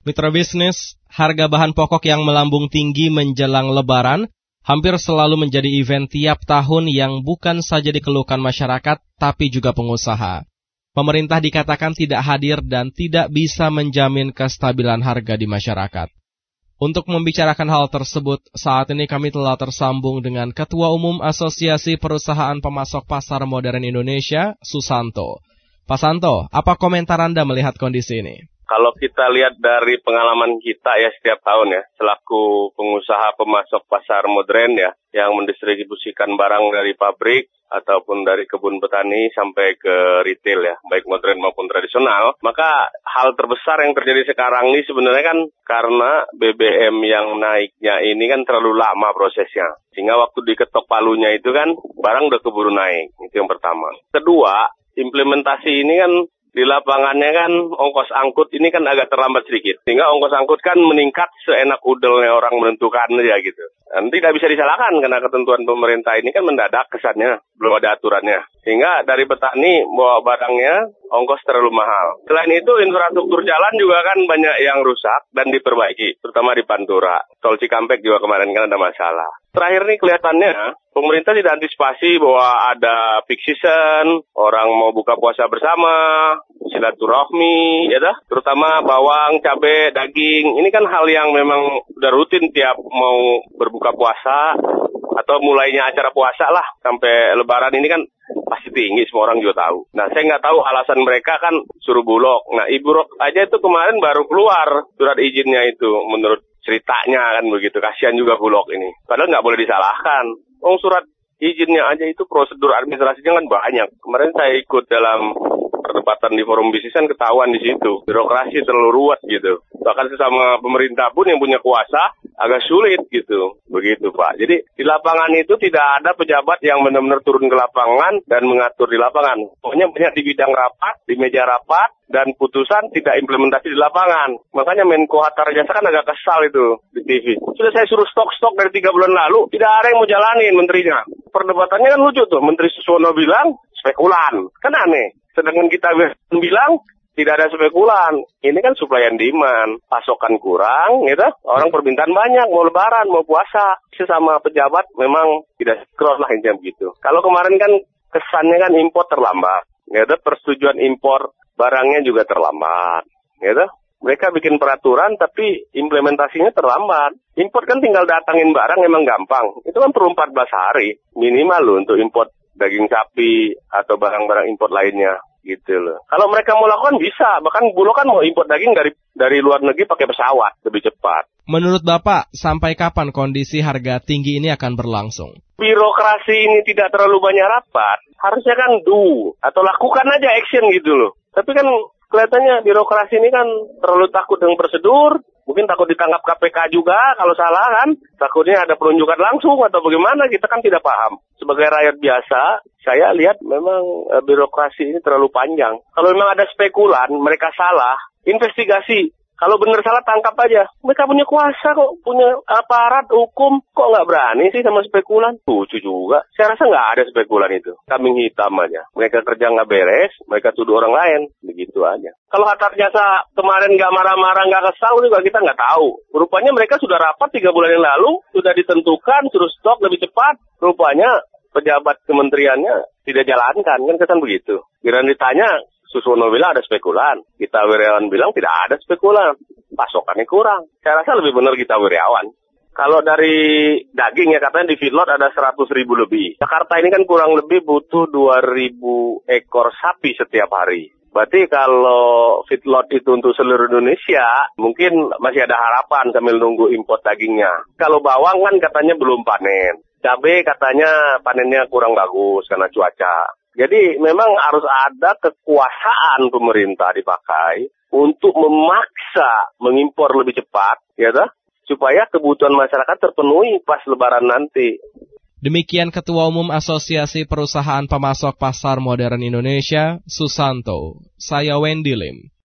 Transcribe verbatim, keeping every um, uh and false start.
Mitra bisnis, harga bahan pokok yang melambung tinggi menjelang Lebaran hampir selalu menjadi event tiap tahun yang bukan saja dikeluhkan masyarakat, tapi juga pengusaha. Pemerintah dikatakan tidak hadir dan tidak bisa menjamin kestabilan harga di masyarakat. Untuk membicarakan hal tersebut, saat ini kami telah tersambung dengan Ketua Umum Asosiasi Perusahaan Pemasok Pasar Modern Indonesia, Susanto. Pak Santo, apa komentar Anda melihat kondisi ini? Kalau kita lihat dari pengalaman kita ya setiap tahun ya, selaku pengusaha pemasok pasar modern ya, yang mendistribusikan barang dari pabrik ataupun dari kebun petani sampai ke retail ya, baik modern maupun tradisional, maka hal terbesar yang terjadi sekarang ini sebenarnya kan karena B B M yang naiknya ini kan terlalu lama prosesnya. Sehingga waktu diketok palunya itu kan barang udah keburu naik, itu yang pertama. Kedua, implementasi ini kan di lapangannya kan ongkos angkut ini kan agak terlambat sedikit. Sehingga ongkos angkut kan meningkat seenak udelnya orang menentukan aja gitu. Dan tidak bisa disalahkan karena ketentuan pemerintah ini kan mendadak kesannya, belum ada aturannya. Sehingga dari petani bawa barangnya ongkos terlalu mahal. Selain itu infrastruktur jalan juga kan banyak yang rusak dan diperbaiki, terutama di Pantura. Tol Cikampek juga kemarin kan ada masalah. Terakhir nih kelihatannya pemerintah tidak antisipasi bahwa ada peak season, orang mau buka puasa bersama, silaturahmi, ya dah, terutama bawang, cabai, daging. Ini kan hal yang memang udah rutin tiap mau berbuka puasa atau mulainya acara puasa lah sampai Lebaran ini kan pasti tinggi, semua orang juga tahu. Nah, saya nggak tahu alasan mereka kan suruh Bulog. Nah, Ibu Rok aja itu kemarin baru keluar surat izinnya itu menurut ceritanya kan begitu. Kasihan juga Bulog ini. Padahal nggak boleh disalahkan. Oh, surat izinnya aja itu prosedur administrasinya kan banyak. Kemarin saya ikut dalam perdebatan di forum bisnis kan ketahuan di situ. Birokrasi terlalu ruwet gitu. Bahkan sesama pemerintah pun yang punya kuasa agak sulit gitu. Begitu Pak. Jadi di lapangan itu tidak ada pejabat yang benar-benar turun ke lapangan dan mengatur di lapangan. Pokoknya banyak di bidang rapat, di meja rapat, dan putusan tidak implementasi di lapangan. Makanya Menko Hatta Rajasa kan agak kesal itu di T V. Sudah saya suruh stok-stok dari tiga bulan lalu, tidak ada yang mau jalanin menterinya. Perdebatannya kan lucu tuh. Menteri Suswono bilang spekulan. Kan aneh. Sedangkan kita bilang tidak ada spekulan. Ini kan supply and demand. Pasokan kurang, gitu. Orang permintaan banyak, mau lebaran, mau puasa. Sesama pejabat memang tidak sinkron lah intinya begitu. Kalau kemarin kan kesannya kan impor terlambat. Gitu. Persetujuan impor barangnya juga terlambat. Gitu. Mereka bikin peraturan tapi implementasinya terlambat. Import kan tinggal datangin barang emang gampang. Itu kan perlu empat belas hari minimal loh untuk import daging sapi atau barang-barang import lainnya gitu loh. Kalau mereka mau lakukan bisa, bahkan Bulog kan mau import daging dari dari luar negeri pakai pesawat lebih cepat. Menurut Bapak, sampai kapan kondisi harga tinggi ini akan berlangsung? Birokrasi ini tidak terlalu banyak rapat, harusnya kan do atau lakukan aja action gitu loh. Tapi kan kelihatannya birokrasi ini kan terlalu takut dengan prosedur. Mungkin takut ditangkap K P K juga kalau salah kan. Takutnya ada penunjukan langsung atau bagaimana, kita kan tidak paham. Sebagai rakyat biasa, saya lihat memang e, birokrasi ini terlalu panjang. Kalau memang ada spekulan, mereka salah, investigasi. Kalau benar salah, tangkap aja. Mereka punya kuasa kok, punya aparat hukum. Kok nggak berani sih sama spekulan? Lucu juga. Saya rasa nggak ada spekulan itu. Kambing hitam aja. Mereka kerja nggak beres, mereka tuduh orang lain. Begitu aja. Kalau Hatta Rajasa kemarin nggak marah-marah, nggak kesal juga kita nggak tahu. Rupanya mereka sudah rapat tiga bulan yang lalu, sudah ditentukan, suruh stok lebih cepat. Rupanya pejabat kementeriannya tidak jalankan. Kan kesan begitu. Kira ditanya, Suswono bilang ada spekulan. Kita Wirawan bilang tidak ada spekulan. Pasokannya kurang. Saya rasa lebih benar kita Wirawan. Kalau dari daging ya katanya di feedlot ada seratus ribu lebih. Jakarta ini kan kurang lebih butuh dua ribu ekor sapi setiap hari. Berarti kalau feedlot itu untuk seluruh Indonesia, mungkin masih ada harapan sambil nunggu import dagingnya. Kalau bawang kan katanya belum panen. Cabai katanya panennya kurang bagus karena cuaca. Jadi memang harus ada kekuasaan pemerintah dipakai untuk memaksa mengimpor lebih cepat, ya dah, supaya kebutuhan masyarakat terpenuhi pas Lebaran nanti. Demikian Ketua Umum Asosiasi Perusahaan Pemasok Pasar Modern Indonesia, Susanto. Saya Wendy Lim.